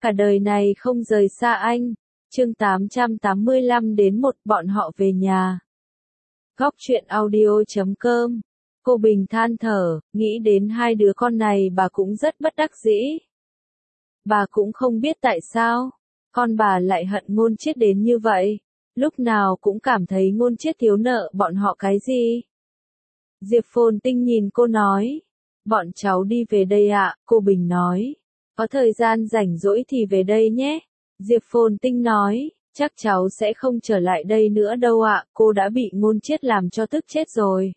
Cả đời này không rời xa anh. Chương 885 đến 1 bọn họ về nhà. Góc truyện audio.com. Cô Bình than thở, nghĩ đến hai đứa con này bà cũng rất bất đắc dĩ. Bà cũng không biết tại sao, con bà lại hận Ngôn Chiết đến như vậy. Lúc nào cũng cảm thấy Ngôn Chiết thiếu nợ bọn họ cái gì. Diệp Phồn Tinh nhìn cô nói. Bọn cháu đi về đây ạ, cô Bình nói. Có thời gian rảnh rỗi thì về đây nhé. Diệp Phồn Tinh nói, chắc cháu sẽ không trở lại đây nữa đâu ạ, cô đã bị Ngôn Chiết làm cho tức chết rồi.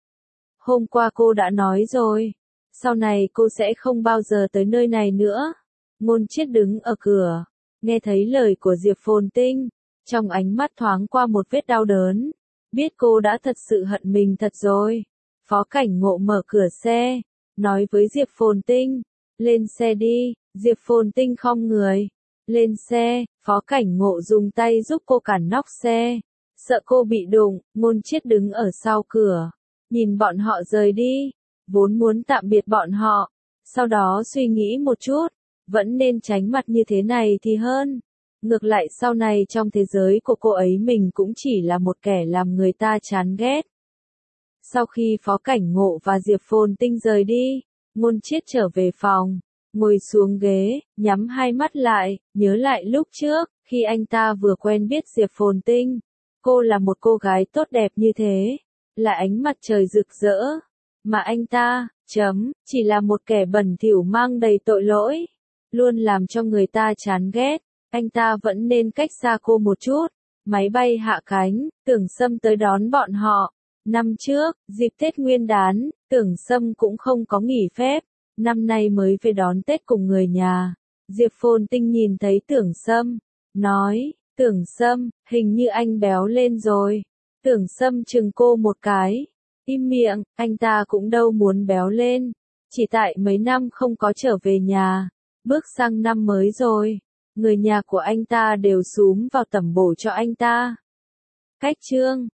Hôm qua cô đã nói rồi, sau này cô sẽ không bao giờ tới nơi này nữa. Ngôn Chiết đứng ở cửa, nghe thấy lời của Diệp Phồn Tinh, trong ánh mắt thoáng qua một vết đau đớn, biết cô đã thật sự hận mình thật rồi. Phó Cảnh Ngộ mở cửa xe, nói với Diệp Phồn Tinh, lên xe đi. Diệp Phồn Tinh khom người, lên xe. Phó Cảnh Ngộ dùng tay giúp cô cản nóc xe, sợ cô bị đụng. Ngôn Chiết đứng ở sau cửa, nhìn bọn họ rời đi, vốn muốn tạm biệt bọn họ, sau đó suy nghĩ một chút, vẫn nên tránh mặt như thế này thì hơn. Ngược lại sau này trong thế giới của cô ấy mình cũng chỉ là một kẻ làm người ta chán ghét. Sau khi Phó Cảnh Ngộ và Diệp Phồn Tinh rời đi, Ngôn Chiết trở về phòng, ngồi xuống ghế, nhắm hai mắt lại, nhớ lại lúc trước, khi anh ta vừa quen biết Diệp Phồn Tinh. Cô là một cô gái tốt đẹp như thế, là ánh mặt trời rực rỡ, mà anh ta, chỉ là một kẻ bẩn thỉu mang đầy tội lỗi, luôn làm cho người ta chán ghét. Anh ta vẫn nên cách xa cô một chút. Máy bay hạ cánh, Tưởng Sâm tới đón bọn họ. Năm trước, dịp Tết Nguyên đán, Tưởng Sâm cũng không có nghỉ phép, năm nay mới về đón Tết cùng người nhà. Diệp Phồn Tinh nhìn thấy Tưởng Sâm, nói, Tưởng Sâm, hình như anh béo lên rồi. Tưởng Sâm chừng cô một cái, im miệng, anh ta cũng đâu muốn béo lên, chỉ tại mấy năm không có trở về nhà, bước sang năm mới rồi, người nhà của anh ta đều xúm vào tẩm bổ cho anh ta. Cách chương